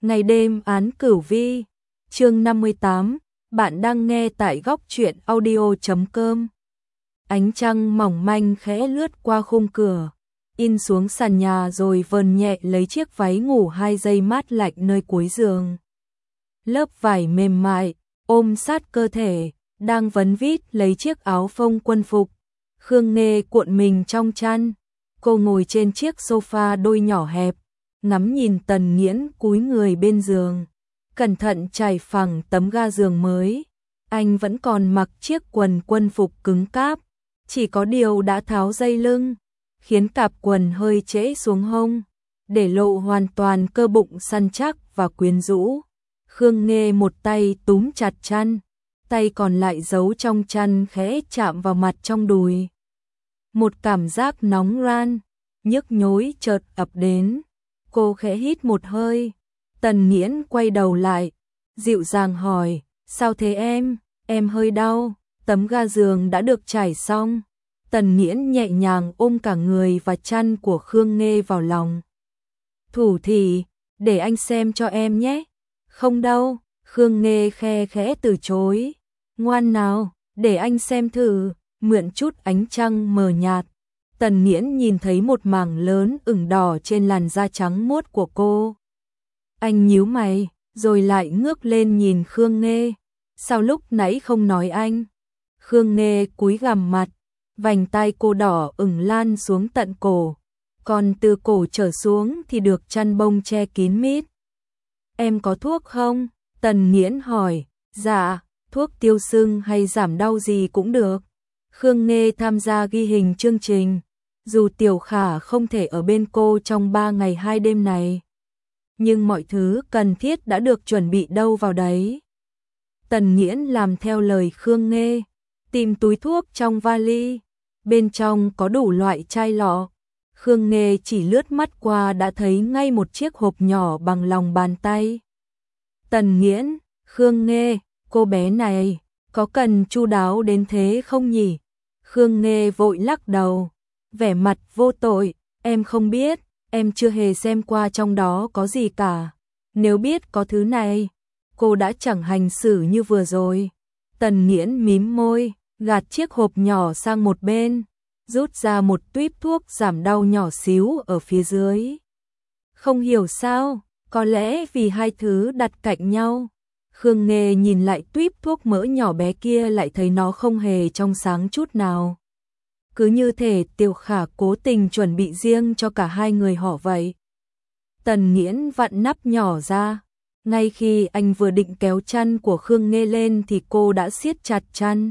Ngày đêm án cửu vi, chương 58, bạn đang nghe tại góc truyện audio.com. Ánh trăng mỏng manh khẽ lướt qua khung cửa, in xuống sàn nhà rồi vờn nhẹ lấy chiếc váy ngủ 2 giây mát lạnh nơi cuối giường. Lớp vải mềm mại, ôm sát cơ thể, đang vấn vít lấy chiếc áo phông quân phục. Khương Nghê cuộn mình trong chăn, cô ngồi trên chiếc sofa đôi nhỏ hẹp, ngắm nhìn Tần Nghiễn cúi người bên giường, cẩn thận trải phẳng tấm ga giường mới. Anh vẫn còn mặc chiếc quần quân phục cứng cáp, chỉ có điều đã tháo dây lưng, khiến cạp quần hơi trễ xuống hông, để lộ hoàn toàn cơ bụng săn chắc và quyến rũ. Khương Nghê một tay túm chặt chăn, tay còn lại giấu trong chăn khẽ chạm vào mặt trong đùi. Một cảm giác nóng ran, nhức nhối chợt ập đến. Cô khẽ hít một hơi. Tần Nghiễn quay đầu lại, dịu dàng hỏi, sao thế em hơi đau. Tấm ga giường đã được trải xong. Tần Nghiễn nhẹ nhàng ôm cả người và chăn của Khương Nghê vào lòng. Thủ thì, để anh xem cho em nhé. Không đâu, Khương Nghê khe khẽ từ chối. Ngoan nào, để anh xem thử, mượn chút ánh trăng mờ nhạt. Tần Nghiễn nhìn thấy một mảng lớn ửng đỏ trên làn da trắng muốt của cô. Anh nhíu mày, rồi lại ngước lên nhìn Khương Nghê. Sao lúc nãy không nói anh? Khương Nghê cúi gằm mặt, vành tai cô đỏ ửng lan xuống tận cổ, còn từ cổ trở xuống thì được chăn bông che kín mít. Em có thuốc không? Tần Nghiễn hỏi. Dạ, thuốc tiêu sưng hay giảm đau gì cũng được. Khương Nghê tham gia ghi hình chương trình, dù Tiểu Khả không thể ở bên cô trong 3 ngày 2 đêm này, nhưng mọi thứ cần thiết đã được chuẩn bị đâu vào đấy. Tần Nghiễn làm theo lời Khương Nghê, tìm túi thuốc trong vali, bên trong có đủ loại chai lọ. Khương Nghê chỉ lướt mắt qua đã thấy ngay một chiếc hộp nhỏ bằng lòng bàn tay. Tần Nghiễn, Khương Nghê, cô bé này, có cần chu đáo đến thế không nhỉ? Khương Nghê vội lắc đầu, vẻ mặt vô tội, em không biết, em chưa hề xem qua trong đó có gì cả. Nếu biết có thứ này, cô đã chẳng hành xử như vừa rồi. Tần Nghiễn mím môi, gạt chiếc hộp nhỏ sang một bên, rút ra một tuíp thuốc giảm đau nhỏ xíu ở phía dưới. Không hiểu sao, có lẽ vì hai thứ đặt cạnh nhau. Khương Nghê nhìn lại tuíp thuốc mỡ nhỏ bé kia lại thấy nó không hề trong sáng chút nào. Cứ như thể Tiểu Khả cố tình chuẩn bị riêng cho cả hai người họ vậy. Tần Nghiễn vặn nắp nhỏ ra. Ngay khi anh vừa định kéo chăn của Khương Nghê lên thì cô đã siết chặt chăn.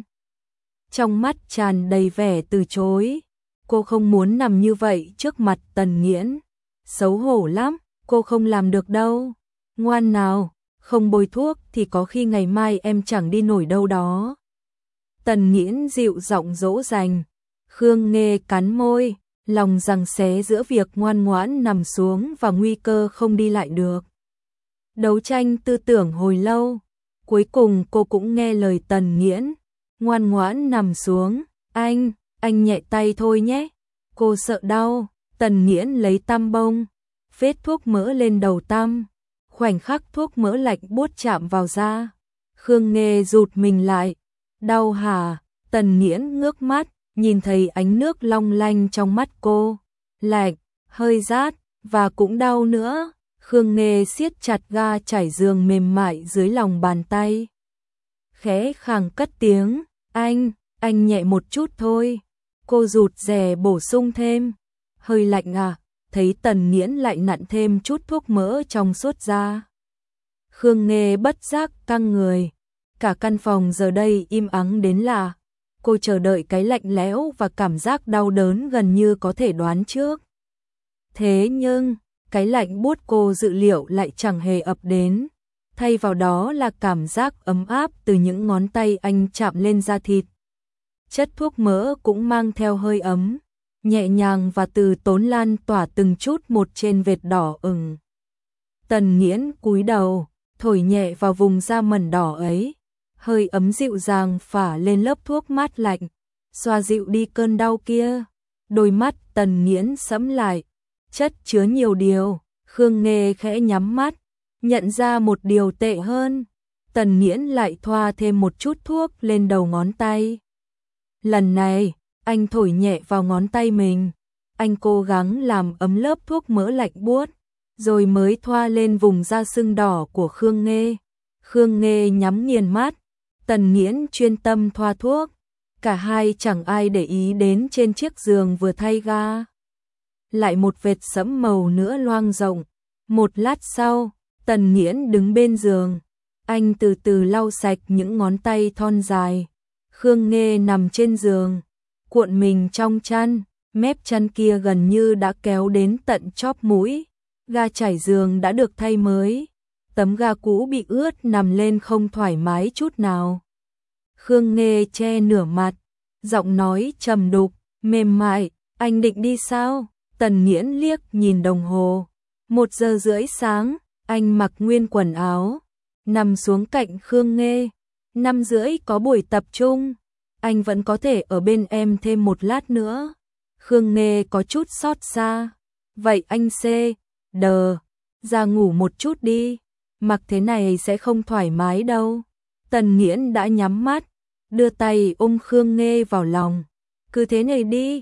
Trong mắt tràn đầy vẻ từ chối. Cô không muốn nằm như vậy trước mặt Tần Nghiễn. Xấu hổ lắm, cô không làm được đâu. Ngoan nào, không bôi thuốc thì có khi ngày mai em chẳng đi nổi đâu đó. Tần Nghiễn dịu giọng dỗ dành. Khương Nghê cắn môi, lòng giằng xé giữa việc ngoan ngoãn nằm xuống và nguy cơ không đi lại được. Đấu tranh tư tưởng hồi lâu, cuối cùng cô cũng nghe lời Tần Nghiễn, ngoan ngoãn nằm xuống. Anh nhẹ tay thôi nhé. Cô sợ đau. Tần Nghiễn lấy tăm bông, phết thuốc mỡ lên đầu tăm. Khoảnh khắc thuốc mỡ lạnh buốt chạm vào da, Khương Nghê rụt mình lại. Đau hả? Tần Nghiễn ngước mắt, nhìn thấy ánh nước long lanh trong mắt cô. Lạnh, hơi rát, và cũng đau nữa. Khương Nghê siết chặt ga trải giường mềm mại dưới lòng bàn tay. Khẽ khàng cất tiếng, anh nhẹ một chút thôi. Cô rụt rè bổ sung thêm, hơi lạnh à? Thấy Tần Nghiễn lại nặn thêm chút thuốc mỡ trong suốt da. Khương Nghê bất giác căng người. Cả căn phòng giờ đây im ắng đến lạ. Cô chờ đợi cái lạnh lẽo và cảm giác đau đớn gần như có thể đoán trước. Thế nhưng, cái lạnh buốt cô dự liệu lại chẳng hề ập đến. Thay vào đó là cảm giác ấm áp từ những ngón tay anh chạm lên da thịt. Chất thuốc mỡ cũng mang theo hơi ấm, nhẹ nhàng và từ tốn lan tỏa từng chút một trên vệt đỏ ửng. Tần Nghiễn cúi đầu, thổi nhẹ vào vùng da mẩn đỏ ấy. Hơi ấm dịu dàng phả lên lớp thuốc mát lạnh, xoa dịu đi cơn đau kia. Đôi mắt Tần Nghiễn sẫm lại, chất chứa nhiều điều. Khương Nghê khẽ nhắm mắt, Nhận ra một điều tệ hơn, Tần Nghiễn lại thoa thêm một chút thuốc lên đầu ngón tay. Lần này, anh thổi nhẹ vào ngón tay mình. Anh cố gắng làm ấm lớp thuốc mỡ lạnh buốt, rồi mới thoa lên vùng da sưng đỏ của Khương Nghê. Khương Nghê nhắm nghiền mắt, Tần Nghiễn chuyên tâm thoa thuốc. Cả hai chẳng ai để ý đến trên chiếc giường vừa thay ga. Lại một vệt sẫm màu nữa loang rộng. Một lát sau, Tần Nghiễn đứng bên giường. Anh từ từ lau sạch những ngón tay thon dài. Khương Nghê nằm trên giường, cuộn mình trong chăn, mép chăn kia gần như đã kéo đến tận chóp mũi. Ga trải giường đã được thay mới. Tấm ga cũ bị ướt nằm lên không thoải mái chút nào. Khương Nghê che nửa mặt, giọng nói trầm đục, mềm mại, anh định đi sao? Tần Nghiễn liếc nhìn đồng hồ. 1:30 sáng, anh mặc nguyên quần áo, nằm xuống cạnh Khương Nghê. 5:30 có buổi tập trung, anh vẫn có thể ở bên em thêm một lát nữa. Khương Nghê có chút xót xa. Vậy anh ra ngủ một chút đi, mặc thế này sẽ không thoải mái đâu. Tần Nghiễn đã nhắm mắt, đưa tay ôm Khương Nghê vào lòng. Cứ thế này đi,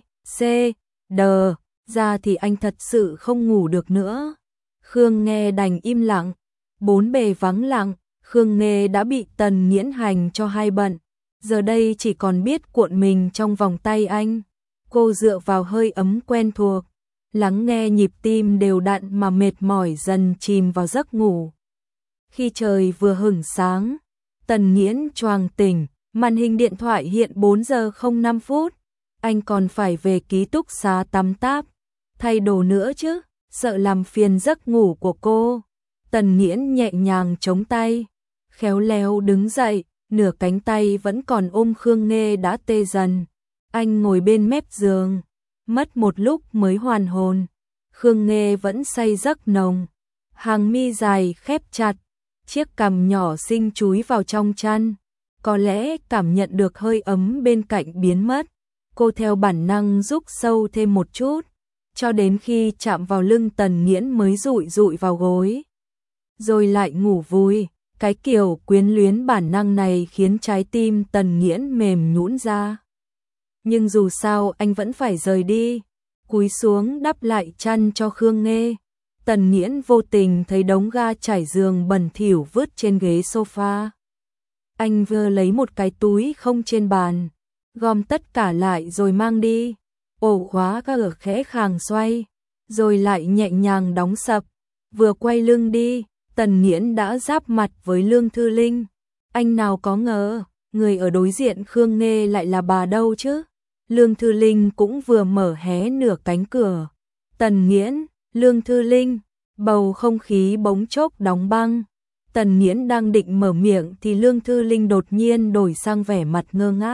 ra thì anh thật sự không ngủ được nữa. Khương Nghê đành im lặng. Bốn bề vắng lặng, Khương Nghê đã bị Tần Nghiễn hành cho hai bận. Giờ đây chỉ còn biết cuộn mình trong vòng tay anh. Cô dựa vào hơi ấm quen thuộc, lắng nghe nhịp tim đều đặn mà mệt mỏi dần chìm vào giấc ngủ. Khi trời vừa hửng sáng, Tần Nghiễn choàng tỉnh, màn hình điện thoại hiện 4:05. Anh còn phải về ký túc xá tắm táp, thay đồ nữa chứ, sợ làm phiền giấc ngủ của cô. Tần Nghiễn nhẹ nhàng chống tay, khéo léo đứng dậy, nửa cánh tay vẫn còn ôm Khương Nghê đã tê dần. Anh ngồi bên mép giường, mất một lúc mới hoàn hồn. Khương Nghê vẫn say giấc nồng, hàng mi dài khép chặt, chiếc cằm nhỏ xinh chúi vào trong chăn. Có lẽ cảm nhận được hơi ấm bên cạnh biến mất, cô theo bản năng rúc sâu thêm một chút, cho đến khi chạm vào lưng Tần Nghiễn mới dụi dụi vào gối, rồi lại ngủ vùi. Cái kiểu quyến luyến bản năng này khiến trái tim Tần Nghiễn mềm nhũn ra. Nhưng dù sao anh vẫn phải rời đi. Cúi xuống đắp lại chăn cho Khương Nghê. Tần Nghiễn vô tình thấy đống ga trải giường bẩn thỉu vứt trên ghế sofa. Anh vừa lấy một cái túi không trên bàn, gom tất cả lại rồi mang đi. Ổ khóa ga ở khẽ khàng xoay, rồi lại nhẹ nhàng đóng sập. Vừa quay lưng đi, Tần Nghiễn đã giáp mặt với Lương Thư Linh. Anh nào có ngờ, người ở đối diện Khương Nghê lại là bà đâu chứ. Lương Thư Linh cũng vừa mở hé nửa cánh cửa. Tần Nghiễn, Lương Thư Linh, bầu không khí bỗng chốc đóng băng. Tần Nghiễn đang định mở miệng thì Lương Thư Linh đột nhiên đổi sang vẻ mặt ngơ ngác.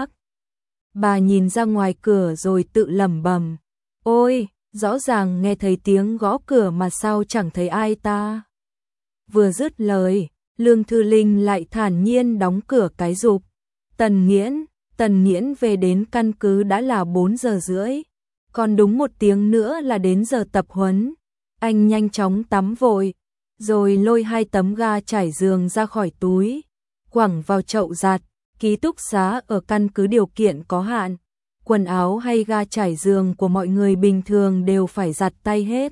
Bà nhìn ra ngoài cửa rồi tự lẩm bẩm, ôi, rõ ràng nghe thấy tiếng gõ cửa mà sao chẳng thấy ai ta. Vừa dứt lời, Lương Thư Linh lại thản nhiên đóng cửa cái rụp. Tần Nghiễn về đến căn cứ đã là 4:30, còn đúng 1 tiếng nữa là đến giờ tập huấn. Anh nhanh chóng tắm vội, rồi lôi 2 tấm ga trải giường ra khỏi túi, quẳng vào chậu giặt. Ký túc xá ở căn cứ điều kiện có hạn, quần áo hay ga trải giường của mọi người bình thường đều phải giặt tay hết.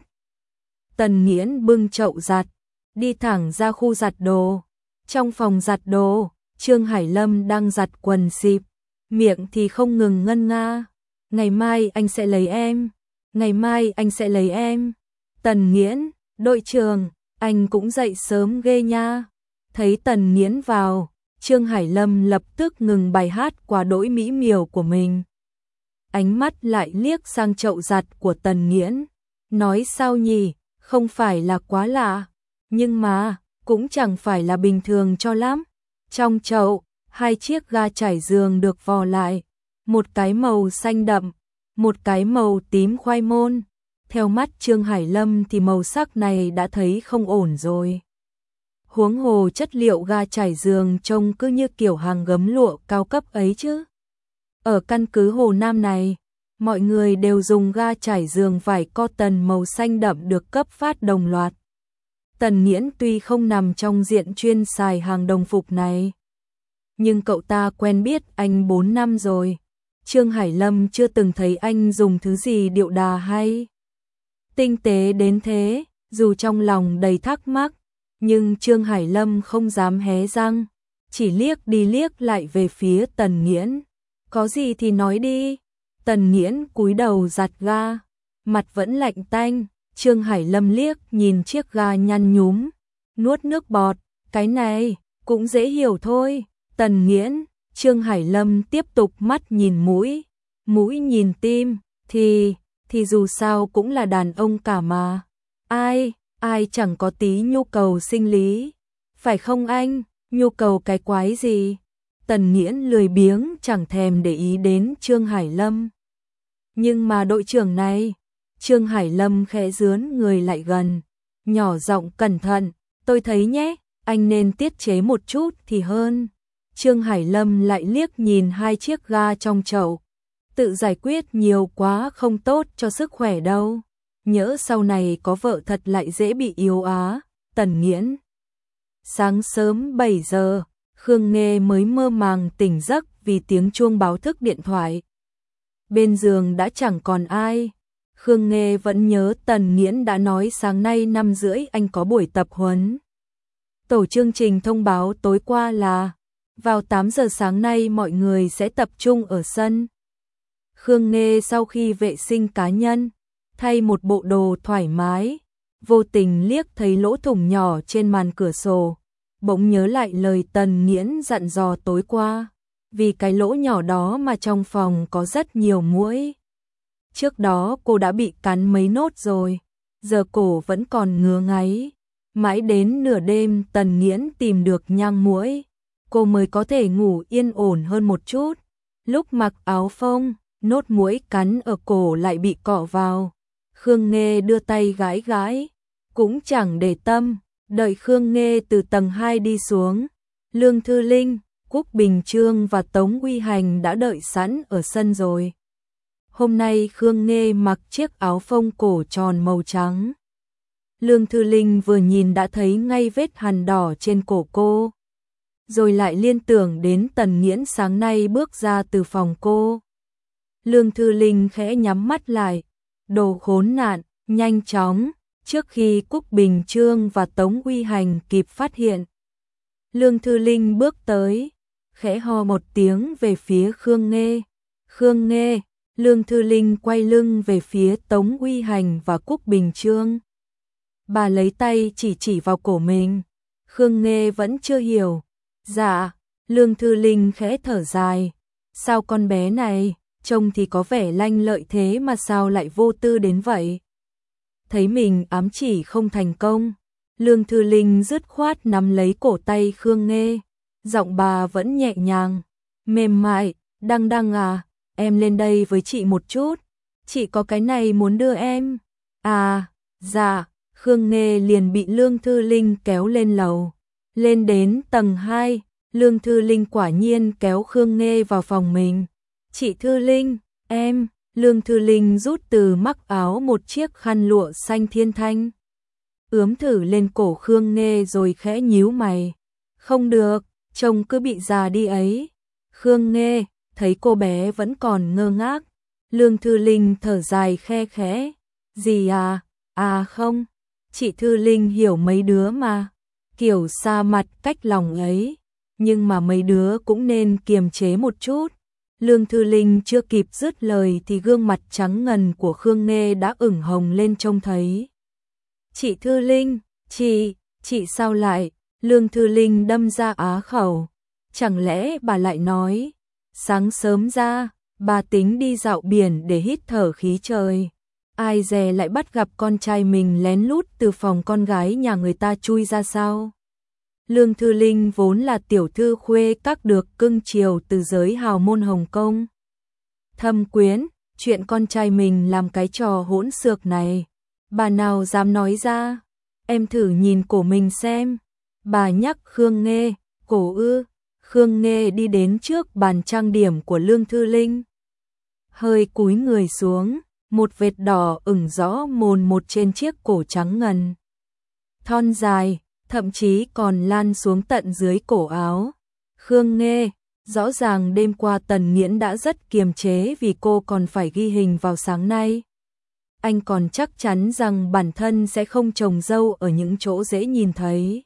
Tần Nghiễn bưng chậu giặt, đi thẳng ra khu giặt đồ. Trong phòng giặt đồ, Trương Hải Lâm đang giặt quần xịp, miệng thì không ngừng ngân nga. Ngày mai anh sẽ lấy em, ngày mai anh sẽ lấy em. Tần Nghiễn, đội trưởng, anh cũng dậy sớm ghê nha. Thấy Tần Nghiễn vào, Trương Hải Lâm lập tức ngừng bài hát quá đỗi mỹ miều của mình. Ánh mắt lại liếc sang chậu giặt của Tần Nghiễn, nói sao nhỉ, không phải là quá lạ, nhưng mà cũng chẳng phải là bình thường cho lắm. Trong chậu, 2 chiếc ga trải giường được vò lại, một cái màu xanh đậm, một cái màu tím khoai môn. Theo mắt Trương Hải Lâm thì màu sắc này đã thấy không ổn rồi. Huống hồ chất liệu ga trải giường trông cứ như kiểu hàng gấm lụa cao cấp ấy chứ. Ở căn cứ Hồ Nam này, mọi người đều dùng ga trải giường vải cotton màu xanh đậm được cấp phát đồng loạt. Tần Nghiễn tuy không nằm trong diện chuyên xài hàng đồng phục này, nhưng cậu ta quen biết anh 4 năm rồi. Trương Hải Lâm chưa từng thấy anh dùng thứ gì điệu đà hay tinh tế đến thế, dù trong lòng đầy thắc mắc, nhưng Trương Hải Lâm không dám hé răng, chỉ liếc đi liếc lại về phía Tần Nghiễn. Có gì thì nói đi. Tần Nghiễn cúi đầu giặt ga, mặt vẫn lạnh tanh. Trương Hải Lâm liếc nhìn chiếc ga nhăn nhúm, nuốt nước bọt, cái này cũng dễ hiểu thôi. Tần Nghiễn, Trương Hải Lâm tiếp tục mắt nhìn mũi, mũi nhìn tim, thì dù sao cũng là đàn ông cả mà. Ai chẳng có tí nhu cầu sinh lý, phải không anh? Nhu cầu cái quái gì? Tần Nghiễn lười biếng chẳng thèm để ý đến Trương Hải Lâm. Nhưng mà đội trưởng này, Trương Hải Lâm khẽ dướn người lại gần, nhỏ giọng cẩn thận, tôi thấy nhé, anh nên tiết chế một chút thì hơn. Trương Hải Lâm lại liếc nhìn hai chiếc ga trong chậu, tự giải quyết nhiều quá không tốt cho sức khỏe đâu. Nhỡ sau này có vợ thật lại dễ bị yếu á. Tần Nghiễn. Sáng sớm 7 giờ, Khương Nghê mới mơ màng tỉnh giấc vì tiếng chuông báo thức điện thoại. Bên giường đã chẳng còn ai. Khương Nghê vẫn nhớ Tần Nghiễn đã nói sáng nay 5:30 anh có buổi tập huấn. Tổ chương trình thông báo tối qua là vào 8 giờ sáng nay mọi người sẽ tập trung ở sân. Khương Nghê sau khi vệ sinh cá nhân, thay một bộ đồ thoải mái, vô tình liếc thấy lỗ thủng nhỏ trên màn cửa sổ, bỗng nhớ lại lời Tần Nghiễn dặn dò tối qua, vì cái lỗ nhỏ đó mà trong phòng có rất nhiều muỗi. Trước đó cô đã bị cắn mấy nốt rồi, giờ cổ vẫn còn ngứa ngáy. Mãi đến nửa đêm Tần Nghiễn tìm được nhang muỗi, cô mới có thể ngủ yên ổn hơn một chút. Lúc mặc áo phông, nốt muỗi cắn ở cổ lại bị cọ vào. Khương Nghê đưa tay gãi gãi, cũng chẳng để tâm. Đợi Khương Nghê từ tầng 2 đi xuống, Lương Thư Linh, Cúc Bình Chương và Tống Uy Hành đã đợi sẵn ở sân rồi. Hôm nay Khương Nghê mặc chiếc áo phông cổ tròn màu trắng. Lương Thư Linh vừa nhìn đã thấy ngay vết hằn đỏ trên cổ cô, rồi lại liên tưởng đến Tần Nghiễn sáng nay bước ra từ phòng cô. Lương Thư Linh khẽ nhắm mắt lại, đồ khốn nạn, nhanh chóng, trước khi Cúc Bình Chương và Tống Uy Hành kịp phát hiện. Lương Thư Linh bước tới, khẽ ho một tiếng về phía Khương Nghê. Khương Nghê, Lương Thư Linh quay lưng về phía Tống Uy Hành và Cúc Bình Chương. Bà lấy tay chỉ vào cổ mình. Khương Nghê vẫn chưa hiểu. Dạ, Lương Thư Linh khẽ thở dài. Sao con bé này, trông thì có vẻ lanh lợi thế mà sao lại vô tư đến vậy? Thấy mình ám chỉ không thành công, Lương Thư Linh dứt khoát nắm lấy cổ tay Khương Nghê. Giọng bà vẫn nhẹ nhàng, mềm mại, Đăng à, em lên đây với chị một chút. Chị có cái này muốn đưa em. À, dạ. Khương Nghê liền bị Lương Thư Linh kéo lên lầu. Lên đến tầng 2, Lương Thư Linh quả nhiên kéo Khương Nghê vào phòng mình. Chị Thư Linh, em. Lương Thư Linh rút từ mắc áo một chiếc khăn lụa xanh thiên thanh, ướm thử lên cổ Khương Nghê rồi khẽ nhíu mày. Không được, trông cứ bị già đi ấy. Khương Nghê thấy cô bé vẫn còn ngơ ngác. Lương Thư Linh thở dài khe khẽ. Gì à? À không, chị Thư Linh hiểu mấy đứa mà, kiểu xa mặt cách lòng ấy, nhưng mà mấy đứa cũng nên kiềm chế một chút. Lương Thư Linh chưa kịp dứt lời thì gương mặt trắng ngần của Khương Nghê đã ửng hồng lên trông thấy. Chị Thư Linh, chị sao lại? Lương Thư Linh đâm ra á khẩu. Chẳng lẽ bà lại nói, sáng sớm ra, bà tính đi dạo biển để hít thở khí trời. Ai dè lại bắt gặp con trai mình lén lút từ phòng con gái nhà người ta chui ra sao? Lương Thư Linh vốn là tiểu thư khuê các được cưng chiều từ giới hào môn Hồng Kông. Thâm quyến, chuyện con trai mình làm cái trò hỗn xược này, bà nào dám nói ra? Em thử nhìn cổ mình xem. Bà nhắc Khương Nghê. Cổ ư? Khương Nghê đi đến trước bàn trang điểm của Lương Thư Linh, hơi cúi người xuống, một vệt đỏ ửng rõ mồn một trên chiếc cổ trắng ngần. thon dài, thậm chí còn lan xuống tận dưới cổ áo. Khương Nghê, rõ ràng đêm qua Tần Nghiễn đã rất kiềm chế vì cô còn phải ghi hình vào sáng nay. Anh còn chắc chắn rằng bản thân sẽ không trồng râu ở những chỗ dễ nhìn thấy.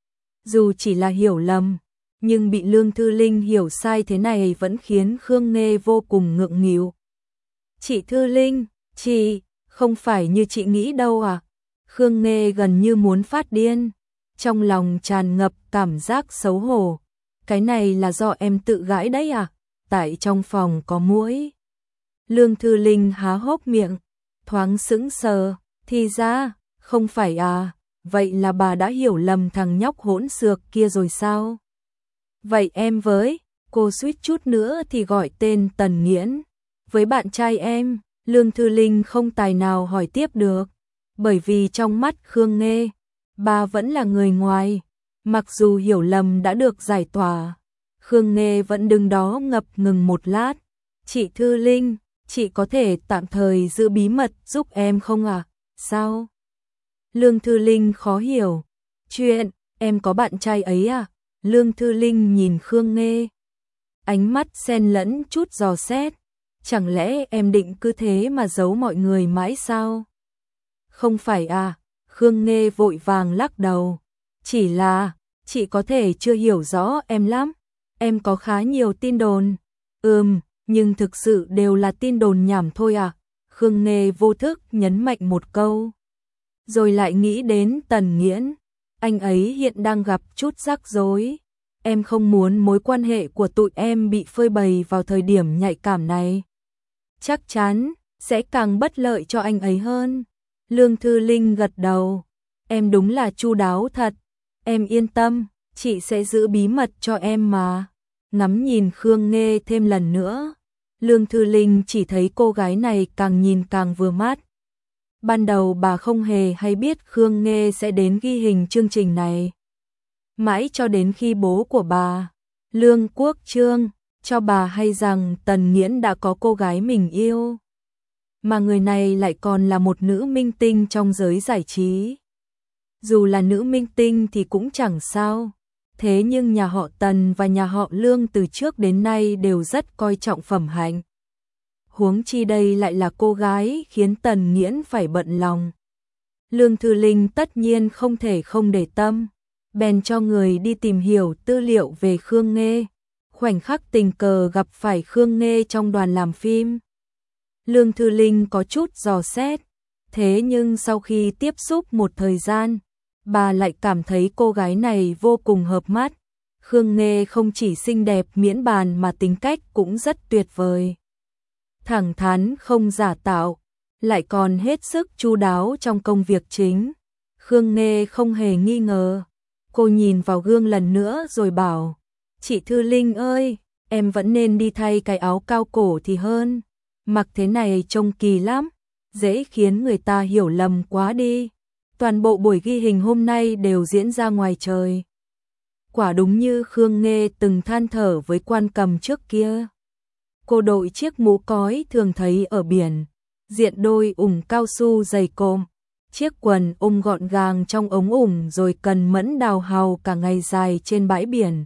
Dù chỉ là hiểu lầm, nhưng bị Lương Thư Linh hiểu sai thế này vẫn khiến Khương Nghê vô cùng ngượng nghịu. Chị Thư Linh, chị, không phải như chị nghĩ đâu à? Khương Nghê gần như muốn phát điên, trong lòng tràn ngập cảm giác xấu hổ. Cái này là do em tự gãi đấy à? Tại trong phòng có muỗi. Lương Thư Linh há hốc miệng, thoáng sững sờ, thì ra, không phải à, vậy là bà đã hiểu lầm thằng nhóc hỗn xược kia rồi sao? Vậy em với, cô suýt chút nữa thì gọi tên Tần Nghiễn. Với bạn trai em, Lương Thư Linh không tài nào hỏi tiếp được, bởi vì trong mắt Khương Nghê, bà vẫn là người ngoài. Mặc dù hiểu lầm đã được giải tỏa, Khương Nghê vẫn đứng đó ngập ngừng một lát. Chị Thư Linh, chị có thể tạm thời giữ bí mật giúp em không à? Sao? Lương Thư Linh khó hiểu. Chuyện, em có bạn trai ấy à? Lương Thư Linh nhìn Khương Nghê, ánh mắt xen lẫn chút dò xét. Chẳng lẽ em định cứ thế mà giấu mọi người mãi sao? Không phải à? Khương Nghê vội vàng lắc đầu. Chỉ là, chị có thể chưa hiểu rõ em lắm. Em có khá nhiều tin đồn. Nhưng thực sự đều là tin đồn nhảm thôi à? Khương Nghê vô thức nhấn mạnh một câu. Rồi lại nghĩ đến Tần Nghiễn. Anh ấy hiện đang gặp chút rắc rối. Em không muốn mối quan hệ của tụi em bị phơi bày vào thời điểm nhạy cảm này. Chắc chắn, sẽ càng bất lợi cho anh ấy hơn. Lương Thư Linh gật đầu. Em đúng là chu đáo thật. Em yên tâm, chị sẽ giữ bí mật cho em mà. Ngắm nhìn Khương Nghê thêm lần nữa, Lương Thư Linh chỉ thấy cô gái này càng nhìn càng vừa mắt. Ban đầu bà không hề hay biết Khương Nghê sẽ đến ghi hình chương trình này. Mãi cho đến khi bố của bà, Lương Quốc Trương, cho bà hay rằng Tần Nghiễn đã có cô gái mình yêu. Mà người này lại còn là một nữ minh tinh trong giới giải trí. Dù là nữ minh tinh thì cũng chẳng sao. Thế nhưng nhà họ Tần và nhà họ Lương từ trước đến nay đều rất coi trọng phẩm hạnh. Huống chi đây lại là cô gái khiến Tần Nghiễn phải bận lòng. Lương Thư Linh tất nhiên không thể không để tâm, bèn cho người đi tìm hiểu tư liệu về Khương Nghê. Khoảnh khắc tình cờ gặp phải Khương Nghê trong đoàn làm phim. Lương Thư Linh có chút dò xét, thế nhưng sau khi tiếp xúc một thời gian, bà lại cảm thấy cô gái này vô cùng hợp mắt. Khương Nghê không chỉ xinh đẹp miễn bàn mà tính cách cũng rất tuyệt vời. Thẳng thắn không giả tạo, lại còn hết sức chu đáo trong công việc chính. Khương Nghê không hề nghi ngờ. Cô nhìn vào gương lần nữa rồi bảo, chị Thư Linh ơi, em vẫn nên đi thay cái áo cao cổ thì hơn. Mặc thế này trông kỳ lắm, dễ khiến người ta hiểu lầm quá đi. Toàn bộ buổi ghi hình hôm nay đều diễn ra ngoài trời. Quả đúng như Khương Nghê từng than thở với Quan Cầm trước kia. Cô đội chiếc mũ cói thường thấy ở biển, diện đôi ủng cao su dày cộm, chiếc quần gọn gàng trong ống ủng rồi cần mẫn đào hào cả ngày dài trên bãi biển.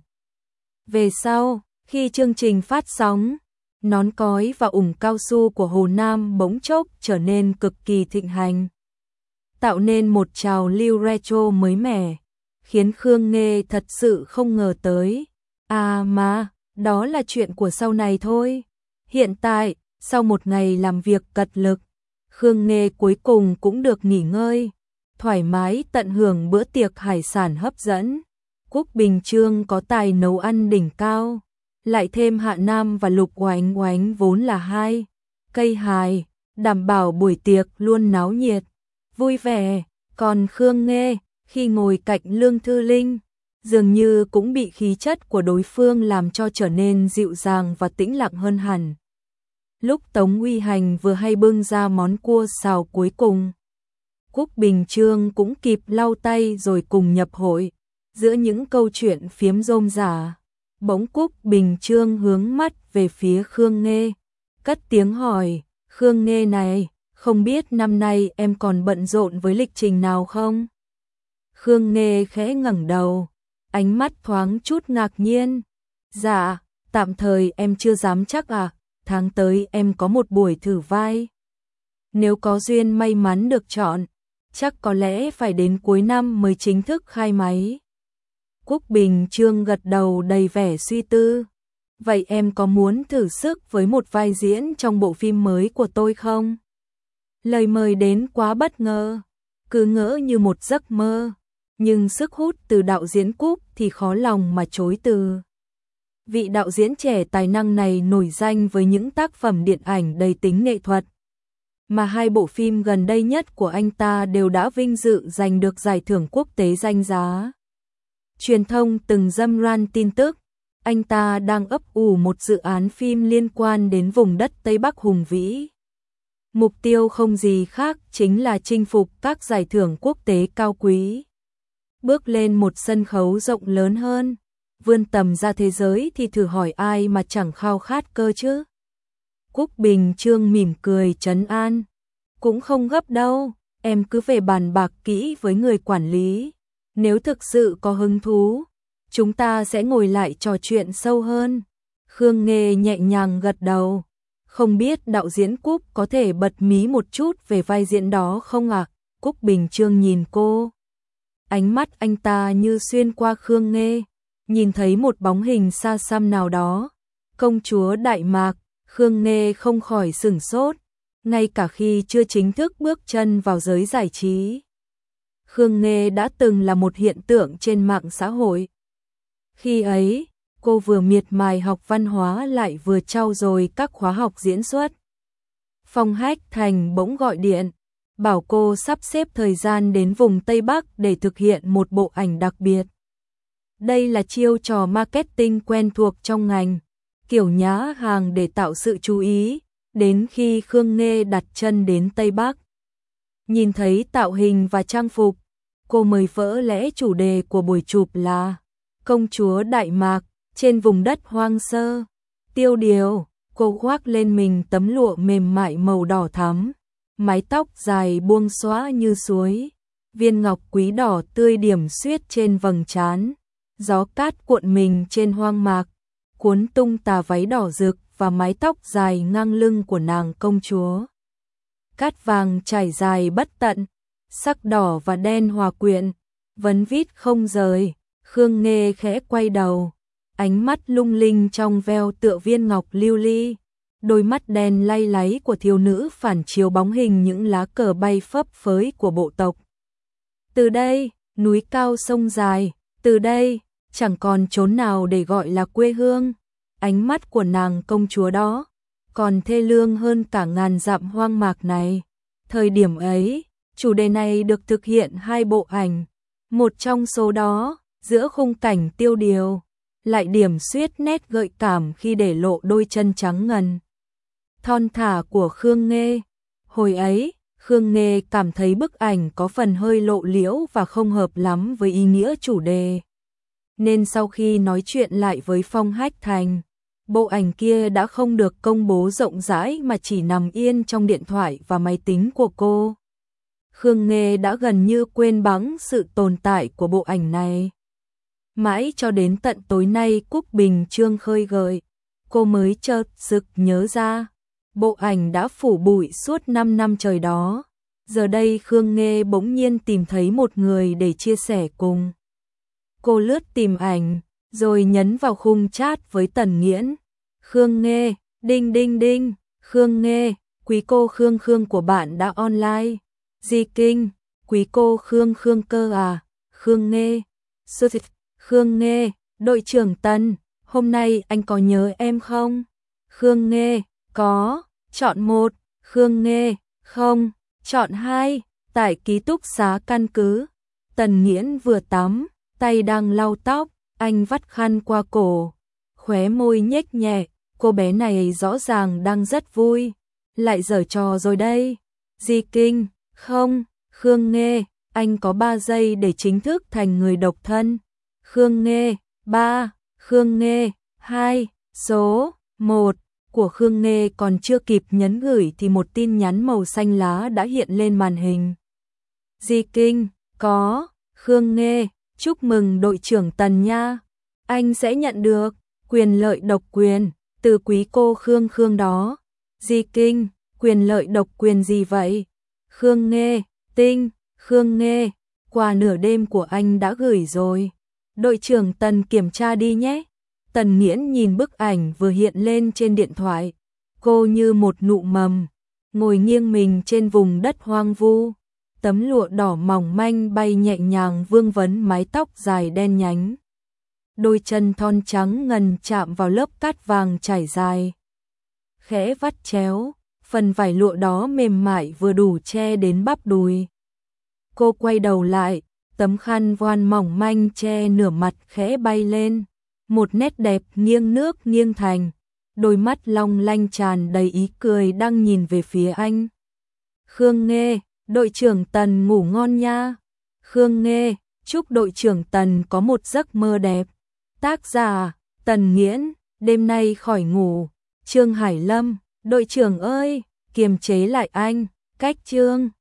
Về sau, khi chương trình phát sóng, nón cói và ủng cao su của Hồ Nam bỗng chốc trở nên cực kỳ thịnh hành, tạo nên một trào lưu retro mới mẻ, khiến Khương Nghê thật sự không ngờ tới. À mà, đó là chuyện của sau này thôi. Hiện tại, sau một ngày làm việc cật lực, Khương Nghê cuối cùng cũng được nghỉ ngơi, thoải mái tận hưởng bữa tiệc hải sản hấp dẫn. Quốc Bình Trương có tài nấu ăn đỉnh cao, lại thêm Hạ Nam và Lục Oánh Oánh vốn là hai cây hài, đảm bảo buổi tiệc luôn náo nhiệt, vui vẻ. Còn Khương Nghê, khi ngồi cạnh Lương Thư Linh, dường như cũng bị khí chất của đối phương làm cho trở nên dịu dàng và tĩnh lặng hơn hẳn. Lúc Tống Uy Hành vừa hay bưng ra món cua xào cuối cùng, Quốc Bình Trương cũng kịp lau tay rồi cùng nhập hội. Giữa những câu chuyện phiếm rôm rả, bỗng Quốc Bình Trương hướng mắt về phía Khương Nghê, cất tiếng hỏi, Khương Nghê này, không biết năm nay em còn bận rộn với lịch trình nào không? Khương Nghê khẽ ngẩng đầu, ánh mắt thoáng chút ngạc nhiên. Dạ, tạm thời em chưa dám chắc à, tháng tới em có một buổi thử vai. Nếu có duyên may mắn được chọn, chắc có lẽ phải đến cuối năm mới chính thức khai máy. Cúc Bình Chương gật đầu đầy vẻ suy tư. Vậy em có muốn thử sức với một vai diễn trong bộ phim mới của tôi không? Lời mời đến quá bất ngờ, cứ ngỡ như một giấc mơ, nhưng sức hút từ đạo diễn Cúc thì khó lòng mà chối từ. Vị đạo diễn trẻ tài năng này nổi danh với những tác phẩm điện ảnh đầy tính nghệ thuật, mà hai bộ phim gần đây nhất của anh ta đều đã vinh dự giành được giải thưởng quốc tế danh giá. Truyền thông từng râm ran tin tức, anh ta đang ấp ủ một dự án phim liên quan đến vùng đất Tây Bắc hùng vĩ. Mục tiêu không gì khác chính là chinh phục các giải thưởng quốc tế cao quý. Bước lên một sân khấu rộng lớn hơn, vươn tầm ra thế giới thì thử hỏi ai mà chẳng khao khát cơ chứ. Cúc Bình Chương mỉm cười trấn an. Cũng không gấp đâu, em cứ về bàn bạc kỹ với người quản lý. Nếu thực sự có hứng thú, chúng ta sẽ ngồi lại trò chuyện sâu hơn. Khương Nghê nhẹ nhàng gật đầu. Không biết đạo diễn Cúc có thể bật mí một chút về vai diễn đó không ạ? Cúc Bình Chương nhìn cô. Ánh mắt anh ta như xuyên qua Khương Nghê, nhìn thấy một bóng hình xa xăm nào đó. Công chúa Đại Mạc, Khương Nghê không khỏi sửng sốt, ngay cả khi chưa chính thức bước chân vào giới giải trí. Khương Nghê đã từng là một hiện tượng trên mạng xã hội. Khi ấy, cô vừa miệt mài học văn hóa lại vừa trau dồi các khóa học diễn xuất. Phong Hách Thành bỗng gọi điện, bảo cô sắp xếp thời gian đến vùng Tây Bắc để thực hiện một bộ ảnh đặc biệt. Đây là chiêu trò marketing quen thuộc trong ngành, kiểu nhá hàng để tạo sự chú ý, đến khi Khương Nghê đặt chân đến Tây Bắc. Nhìn thấy tạo hình và trang phục, cô mới vỡ lẽ chủ đề của buổi chụp là Công chúa Đại Mạc trên vùng đất hoang sơ. Tiêu điều, cô khoác lên mình tấm lụa mềm mại màu đỏ thắm, mái tóc dài buông xõa như suối, viên ngọc quý đỏ tươi điểm xuyết trên vầng trán, gió cát cuộn mình trên hoang mạc, cuốn tung tà váy đỏ rực và mái tóc dài ngang lưng của nàng công chúa. Cát vàng trải dài bất tận, sắc đỏ và đen hòa quyện, vấn vít không rời. Khương Nghê khẽ quay đầu, ánh mắt lung linh trong veo tựa viên ngọc lưu ly, đôi mắt đen lay láy của thiếu nữ phản chiếu bóng hình những lá cờ bay phấp phới của bộ tộc. Từ đây, núi cao sông dài, từ đây, chẳng còn chốn nào để gọi là quê hương. Ánh mắt của nàng công chúa đó còn thê lương hơn cả ngàn dặm hoang mạc này. Thời điểm ấy, chủ đề này được thực hiện hai bộ ảnh, một trong số đó, giữa khung cảnh tiêu điều, lại điểm xuyết nét gợi cảm khi để lộ đôi chân trắng ngần thon thả của Khương Nghê. Hồi ấy, Khương Nghê cảm thấy bức ảnh có phần hơi lộ liễu và không hợp lắm với ý nghĩa chủ đề. Nên sau khi nói chuyện lại với Phong Hách Thành, bộ ảnh kia đã không được công bố rộng rãi mà chỉ nằm yên trong điện thoại và máy tính của cô. Khương Nghê đã gần như quên bẵng sự tồn tại của bộ ảnh này. Mãi cho đến tận tối nay Cúc Bình Chương khơi gợi, cô mới chợt sực nhớ ra, bộ ảnh đã phủ bụi suốt 5 năm trời đó. Giờ đây Khương Nghê bỗng nhiên tìm thấy một người để chia sẻ cùng. Cô lướt tìm ảnh, rồi nhấn vào khung chat với Tần Nghiễn. Khương Nghê, đinh đinh đinh, Khương Nghê, quý cô Khương Khương của bạn đã online. Di Kinh, quý cô Khương Khương cơ à, Khương Nghê. Khương Nghê, đội trưởng Tần, hôm nay anh có nhớ em không? Khương Nghê, có, chọn 1, Khương Nghê, không, chọn 2, tại ký túc xá căn cứ. Tần Nghiễn vừa tắm, tay đang lau tóc, anh vắt khăn qua cổ, khóe môi nhếch nhẹ, cô bé này rõ ràng đang rất vui, lại giở trò rồi đây. Di Kinh, không, Khương Nghê, anh có 3 giây để chính thức thành người độc thân. Khương Nghê, 3, Khương Nghê, 2, số 1 của Khương Nghê còn chưa kịp nhấn gửi thì một tin nhắn màu xanh lá đã hiện lên màn hình. Di Kinh, có, Khương Nghê, chúc mừng đội trưởng Tần nha. Anh sẽ nhận được quyền lợi độc quyền từ quý cô Khương Khương đó. Di Kinh, quyền lợi độc quyền gì vậy? Khương Nghê, Tinh, Khương Nghê, quà nửa đêm của anh đã gửi rồi. Đội trưởng Tần kiểm tra đi nhé. Tần Nghiễn nhìn bức ảnh vừa hiện lên trên điện thoại. Cô như một nụ mầm, ngồi nghiêng mình trên vùng đất hoang vu. Tấm lụa đỏ mỏng manh bay nhẹ nhàng vương vấn mái tóc dài đen nhánh. Đôi chân thon trắng ngần chạm vào lớp cát vàng trải dài. Khẽ vắt chéo, phần vải lụa đó mềm mại vừa đủ che đến bắp đùi. Cô quay đầu lại, tấm khăn voan mỏng manh che nửa mặt khẽ bay lên. Một nét đẹp nghiêng nước nghiêng thành. Đôi mắt long lanh tràn đầy ý cười đang nhìn về phía anh. Khương Nghê, đội trưởng Tần ngủ ngon nha. Khương Nghê, chúc đội trưởng Tần có một giấc mơ đẹp. Tác giả, Tần Nghiễn, đêm nay khỏi ngủ. Trương Hải Lâm, đội trưởng ơi, kiềm chế lại anh, cách chương.